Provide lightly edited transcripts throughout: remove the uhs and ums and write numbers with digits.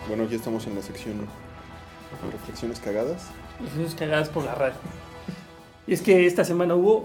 Bueno, aquí estamos en la sección Reflexiones Cagadas. Reflexiones cagadas por la radio. Y es que esta semana hubo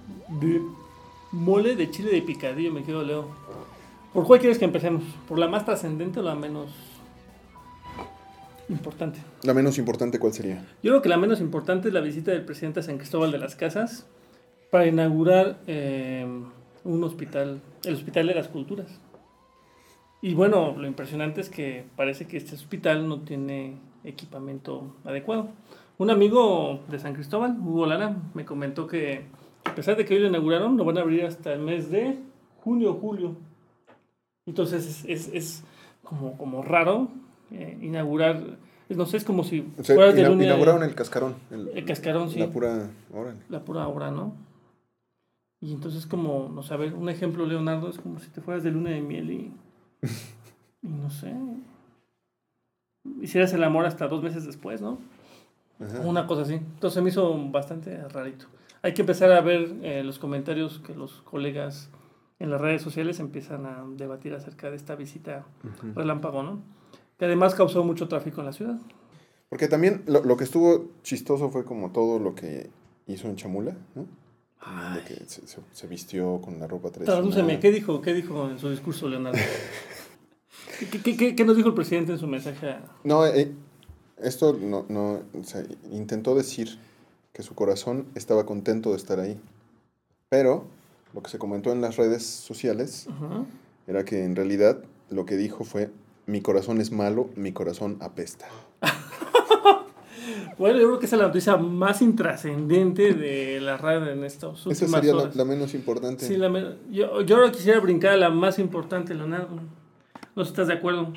mole de chile de picadillo, me quedo Leo. ¿Por cuál quieres que empecemos? ¿Por la más trascendente o la menos importante? La menos importante, ¿cuál sería? Yo creo que la menos importante es la visita del presidente a San Cristóbal de las Casas para inaugurar un hospital, el Hospital de las Culturas. Y bueno, lo impresionante es que parece que este hospital no tiene equipamiento adecuado. Un amigo de San Cristóbal, Hugo Lara, me comentó que a pesar de que hoy lo inauguraron, lo van a abrir hasta el mes de junio o julio. Entonces es como raro inaugurar, no sé, es como si O sea, fueras de luna. inauguraron el cascarón. El cascarón, sí. La pura, órale. La pura obra, ¿no? Y entonces como, no sé, a ver, un ejemplo, Leonardo, es como si te fueras de luna de miel y no sé, hicieras el amor hasta 2 meses después, ¿no? Ajá. Una cosa así. Entonces me hizo bastante rarito. Hay que empezar a ver los comentarios que los colegas en las redes sociales empiezan a debatir acerca de esta visita relámpago, ¿no? Que además causó mucho tráfico en la ciudad. Porque también lo que estuvo chistoso fue como todo lo que hizo en Chamula, ¿no? De que se vistió con la ropa tradicional. Tradúceme, ¿qué dijo en su discurso, Leonardo? ¿Qué nos dijo el presidente en su mensaje? No, esto no, o sea, intentó decir que su corazón estaba contento de estar ahí. Pero lo que se comentó en las redes sociales era que en realidad lo que dijo fue: mi corazón es malo, mi corazón apesta. Bueno, yo creo que esa es la noticia más intrascendente de la radio en estas últimas Esa sería horas. la menos importante. Sí, yo ahora quisiera brincar a la más importante, Leonardo. ¿No estás de acuerdo?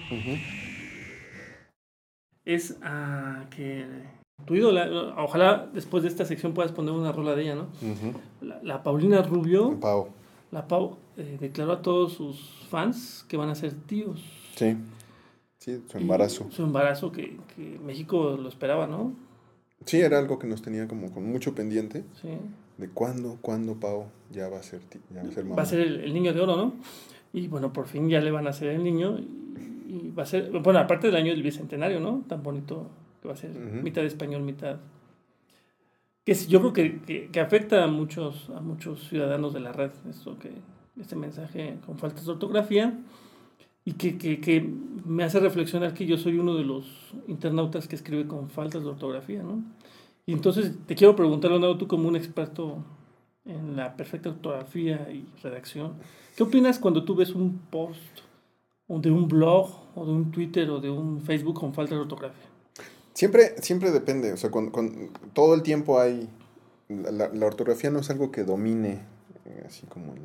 Es que tu ídola, ojalá después de esta sección puedas poner una rola de ella, ¿no? La Paulina Rubio, Pau. la Pau, declaró a todos sus fans que van a ser tíos. Sí, su embarazo. Su embarazo que México lo esperaba, ¿no? Sí, era algo que nos tenía como con mucho pendiente. Sí. De cuándo Pau ya va a ser mamá. Va a ser el niño de oro, ¿no? Y bueno, por fin ya le van a hacer el niño. Y va a ser, bueno, aparte del año del bicentenario, ¿no? Tan bonito que va a ser, mitad español, mitad. Yo creo que afecta a muchos ciudadanos de la red, este mensaje con faltas de ortografía. Y que me hace reflexionar que yo soy uno de los internautas que escribe con faltas de ortografía, ¿no? Y entonces te quiero preguntar, Leonardo, tú como un experto en la perfecta ortografía y redacción, ¿qué opinas cuando tú ves un post o de un blog o de un Twitter o de un Facebook con falta de ortografía? Siempre depende, o sea, todo el tiempo hay... La ortografía no es algo que domine, así como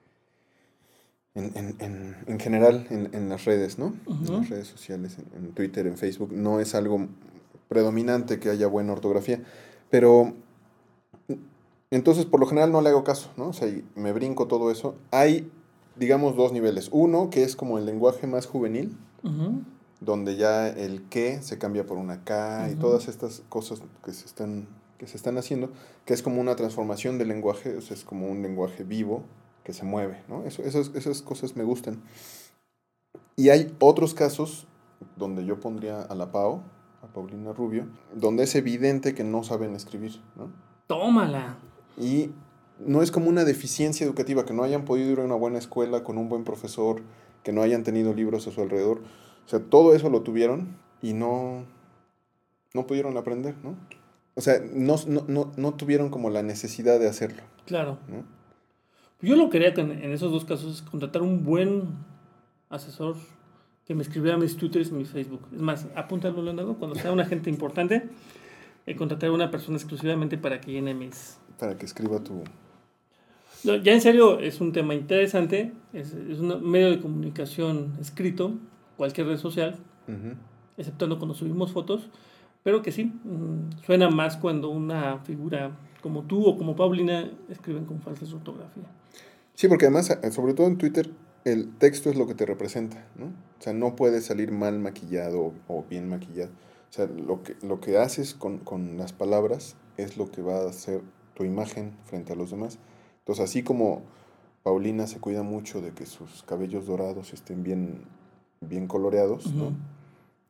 en general en las redes, ¿no? En las redes sociales, en Twitter, en Facebook, no es algo predominante que haya buena ortografía, pero entonces por lo general no le hago caso, ¿no? O sea, me brinco todo eso. Hay, digamos, 2 niveles. Uno, que es como el lenguaje más juvenil, donde ya el que se cambia por una K y todas estas cosas que se están haciendo, que es como una transformación del lenguaje, o sea, es como un lenguaje vivo que se mueve, ¿no? Esas cosas me gustan. Y hay otros casos donde yo pondría a la Pau, a Paulina Rubio, donde es evidente que no saben escribir, ¿no? ¡Tómala! Y no es como una deficiencia educativa, que no hayan podido ir a una buena escuela con un buen profesor, que no hayan tenido libros a su alrededor. O sea, todo eso lo tuvieron y no pudieron aprender, ¿no? O sea, no tuvieron como la necesidad de hacerlo. Claro. ¿No? Yo lo que quería en esos dos casos es contratar un buen asesor que me escribiera mis Twitters y mis Facebook. Es más, apúntalo, Leonardo, cuando sea una gente importante, contratar a una persona exclusivamente para que llene mis... Para que escriba tu... No, ya en serio, es un tema interesante, es un medio de comunicación escrito, cualquier red social, exceptuando cuando subimos fotos, pero que sí, suena más cuando una figura como tú o como Paulina escriben con faltas de ortografía. Sí, porque además, sobre todo en Twitter, el texto es lo que te representa, ¿no? O sea, no puede salir mal maquillado o bien maquillado. O sea, lo que haces con las palabras es lo que va a hacer tu imagen frente a los demás. Entonces, así como Paulina se cuida mucho de que sus cabellos dorados estén bien coloreados, ¿no?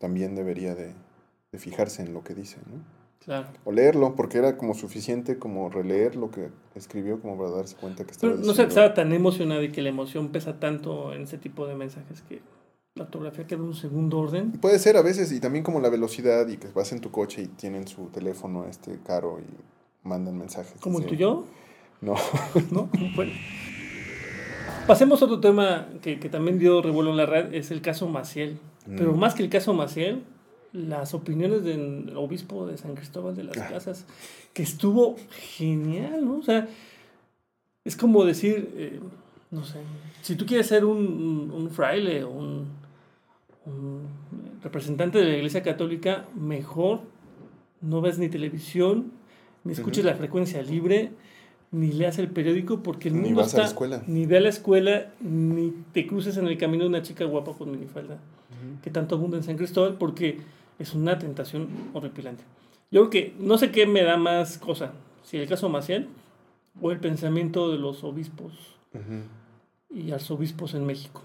también debería de fijarse en lo que dice, ¿no? Claro. O leerlo, porque era como suficiente como releer lo que escribió como para darse cuenta que estaba Pero no sé, estaba tan emocionado y que la emoción pesa tanto en ese tipo de mensajes que la ortografía queda en un segundo orden. Puede ser a veces, y también como la velocidad y que vas en tu coche y tienen su teléfono caro y mandan mensajes. ¿Como el así. tuyo? No. ¿No? Bueno. Pasemos a otro tema que también dio revuelo en la red, es el caso Maciel. Pero más que el caso Maciel, las opiniones del obispo de San Cristóbal de las Casas, que estuvo genial, ¿no? O sea, es como decir, no sé, si tú quieres ser un fraile o un representante de la Iglesia Católica, mejor no ves ni televisión, ni escuches la frecuencia libre, ni leas el periódico, porque el mundo vas a la escuela. Ni ve a la escuela, ni te cruces en el camino de una chica guapa con minifalda, que tanto abunda en San Cristóbal, porque es una tentación horripilante. Yo creo que no sé qué me da más cosa, si el caso Maciel o el pensamiento de los obispos y arzobispos en México.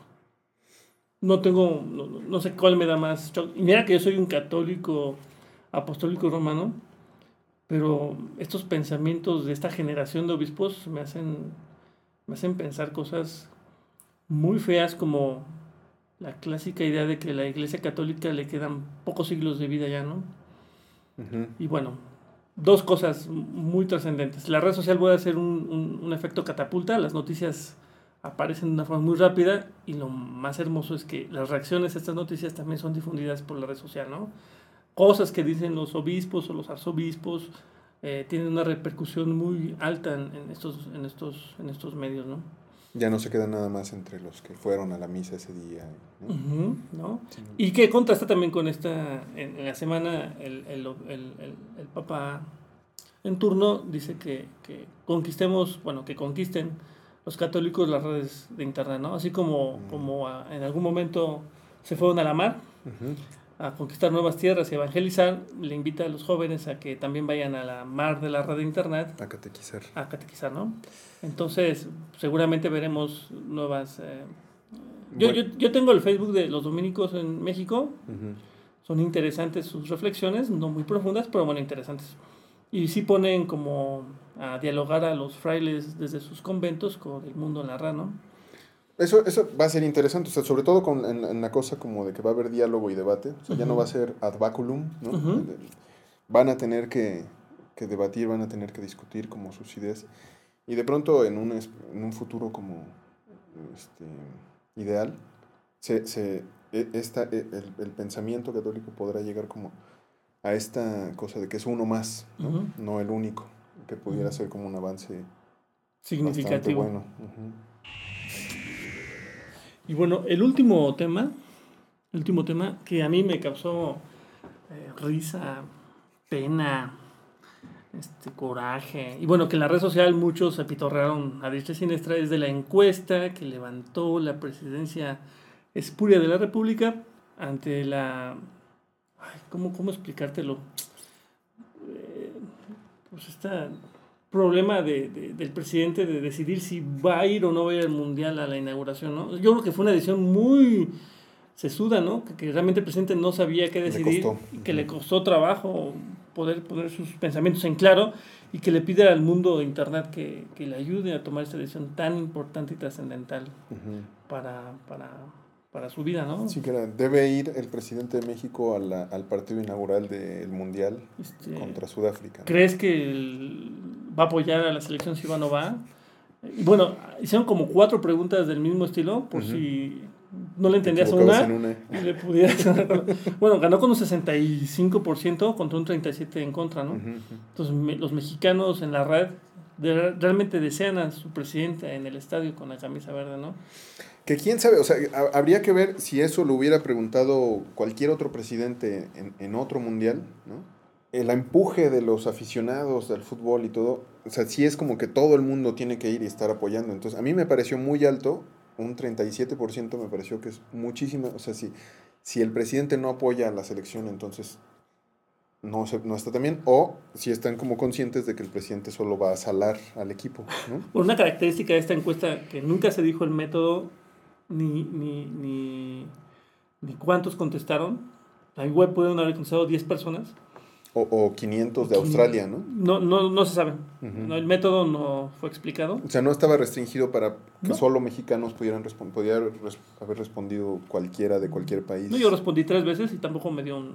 No sé cuál me da más shock. Y mira que yo soy un católico apostólico romano, pero estos pensamientos de esta generación de obispos me hacen pensar cosas muy feas, como la clásica idea de que a la Iglesia Católica le quedan pocos siglos de vida ya, ¿no? Y bueno, dos cosas muy trascendentes. La red social puede hacer un efecto catapulta, las noticias aparecen de una forma muy rápida, y lo más hermoso es que las reacciones a estas noticias también son difundidas por la red social, ¿no? Cosas que dicen los obispos o los arzobispos tienen una repercusión muy alta en estos medios, ¿no? Ya no se queda nada más entre los que fueron a la misa ese día, ¿no? ¿No? Sí. Y que contrasta también con en la semana el Papa en turno dice que conquisten los católicos las redes de internet, ¿no? Así como en algún momento se fueron a la mar a conquistar nuevas tierras y evangelizar, le invita a los jóvenes a que también vayan a la mar de la red de internet. A catequizar. A catequizar, ¿no? Entonces, seguramente veremos nuevas... Yo tengo el Facebook de los dominicos en México. Son interesantes sus reflexiones, no muy profundas, pero bueno, interesantes. Y sí ponen como a dialogar a los frailes desde sus conventos con el mundo en la red, ¿no? Eso va a ser interesante, o sea, sobre todo en la cosa como de que va a haber diálogo y debate, o sea, ya no va a ser ad baculum, ¿no? Van a tener que debatir, van a tener que discutir como sus ideas, y de pronto en un futuro como ideal, el pensamiento católico podrá llegar como a esta cosa de que es uno más, ¿no? No el único, que pudiera ser como un avance significativo. Bueno. Y bueno, el último tema que a mí me causó risa, pena, coraje, y bueno, que en la red social muchos se pitorrearon a diestra y siniestra, es de la encuesta que levantó la presidencia espuria de la República ante la... ¿Cómo explicártelo? Pues este problema del presidente de decidir si va a ir o no va a ir al Mundial a la inauguración, ¿no? Yo creo que fue una decisión muy sesuda, ¿no? Que realmente el presidente no sabía qué decidir, y que le costó trabajo poder poner sus pensamientos en claro, y que le pide al mundo de internet que le ayude a tomar esta decisión tan importante y trascendental para su vida, ¿no? Sí, que debe ir el presidente de México al partido inaugural del Mundial contra Sudáfrica, ¿no? ¿Crees que va a apoyar a la selección si va o no va? Y bueno, hicieron como 4 preguntas del mismo estilo, por si no le entendías una. Y le pudieras... Bueno, ganó con un 65% contra un 37% en contra, ¿no? Entonces, los mexicanos en la red realmente desean a su presidente en el estadio con la camisa verde, ¿no? Que quién sabe, o sea, habría que ver si eso lo hubiera preguntado cualquier otro presidente en otro mundial, ¿no? El empuje de los aficionados del fútbol y todo, o sea, sí es como que todo el mundo tiene que ir y estar apoyando. Entonces, a mí me pareció muy alto, un 37% me pareció que es muchísimo. O sea, si el presidente no apoya a la selección, entonces no está tan bien. O si están como conscientes de que el presidente solo va a salar al equipo, ¿no? Por una característica de esta encuesta, que nunca se dijo el método ni cuántos contestaron, La web pueden haber alcanzado 10 personas. O 500 de Australia, ¿no? No se sabe. No, el método no fue explicado. O sea, no estaba restringido para que solo mexicanos pudieran podía haber respondido cualquiera de cualquier país. No, yo respondí 3 veces y tampoco me dio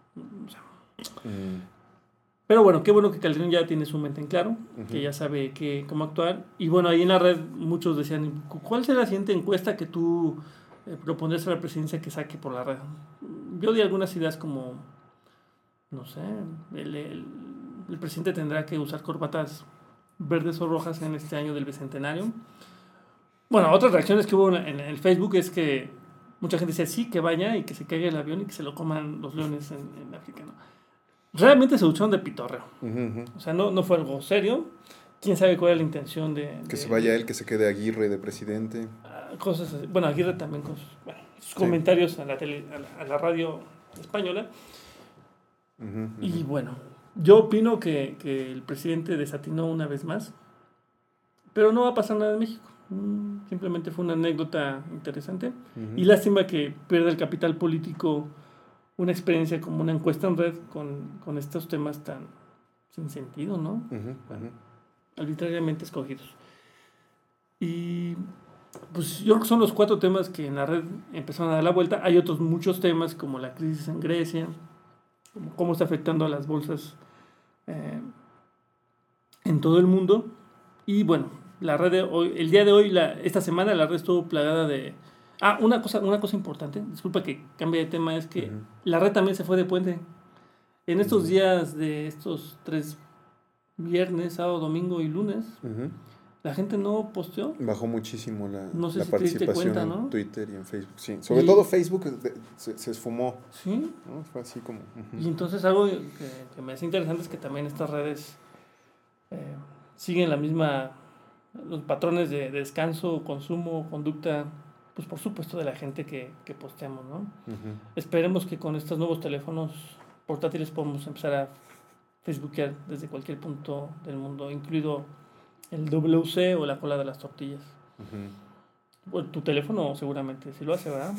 Pero bueno, qué bueno que Calderón ya tiene su mente en claro, que ya sabe cómo actuar. Y bueno, ahí en la red muchos decían, ¿cuál será la siguiente encuesta que tú propondrías a la presidencia que saque por la red? Yo di algunas ideas como, no sé, el presidente tendrá que usar corbatas verdes o rojas en este año del bicentenario. Bueno, otras reacciones que hubo en el Facebook es que mucha gente decía sí, que vaya y que se caiga el avión y que se lo coman los leones en África, ¿no? Realmente se usaron de pitorreo. O sea, no fue algo serio. ¿Quién sabe cuál es la intención de que se vaya él, que se quede Aguirre de presidente? Cosas así. Bueno, Aguirre también con sus comentarios a la radio española. Y bueno, yo opino que el presidente desatinó una vez más, pero no va a pasar nada en México. Simplemente fue una anécdota interesante. Y lástima que pierda el capital político una experiencia como una encuesta en red con estos temas tan sin sentido, ¿no? Arbitrariamente escogidos. Y pues yo creo que son los 4 temas que en la red empezaron a dar la vuelta. Hay otros muchos temas como la crisis en Grecia, como cómo está afectando a las bolsas en todo el mundo. Y bueno, la red de hoy, el día de hoy, esta semana la red estuvo plagada de... una cosa importante, disculpa que cambie de tema, es que la red también se fue de puente. En estos días de estos 3 viernes, sábado, domingo y lunes, la gente no posteó. Bajó muchísimo la si participación cuenta, ¿no? en Twitter y en Facebook, sí. Sobre todo Facebook se esfumó. Sí. ¿No? Fue así como... Y entonces algo que me hace interesante es que también estas redes siguen los patrones de descanso, consumo, conducta, pues por supuesto de la gente que posteamos, ¿no? Esperemos que con estos nuevos teléfonos portátiles podamos empezar a facebookear desde cualquier punto del mundo, incluido el WC o la cola de las tortillas. Bueno, tu teléfono seguramente sí lo hace, ¿verdad?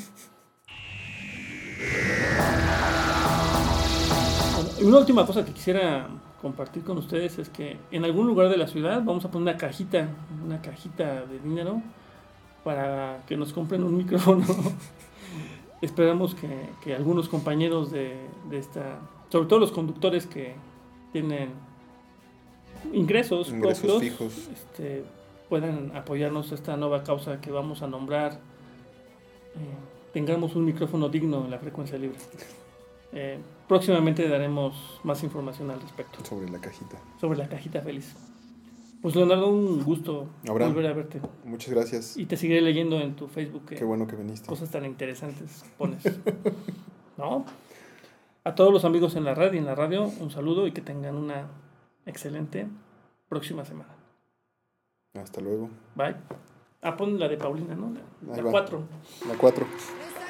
Bueno, y una última cosa que quisiera compartir con ustedes es que en algún lugar de la ciudad vamos a poner una cajita de dinero para que nos compren un micrófono. Esperamos que algunos compañeros de esta, sobre todo los conductores que tienen ingresos propios, fijos, puedan apoyarnos a esta nueva causa que vamos a nombrar. Tengamos un micrófono digno en la frecuencia libre. Próximamente daremos más información al respecto. Sobre la cajita. Sobre la cajita feliz. Pues Leonardo, un gusto volver a verte. Muchas gracias. Y te seguiré leyendo en tu Facebook. Qué bueno que viniste. Cosas tan interesantes pones. ¿No? A todos los amigos en la red y en la radio, un saludo y que tengan una excelente próxima semana. Hasta luego. Bye. Pon la de Paulina, ¿no? La 4. La 4.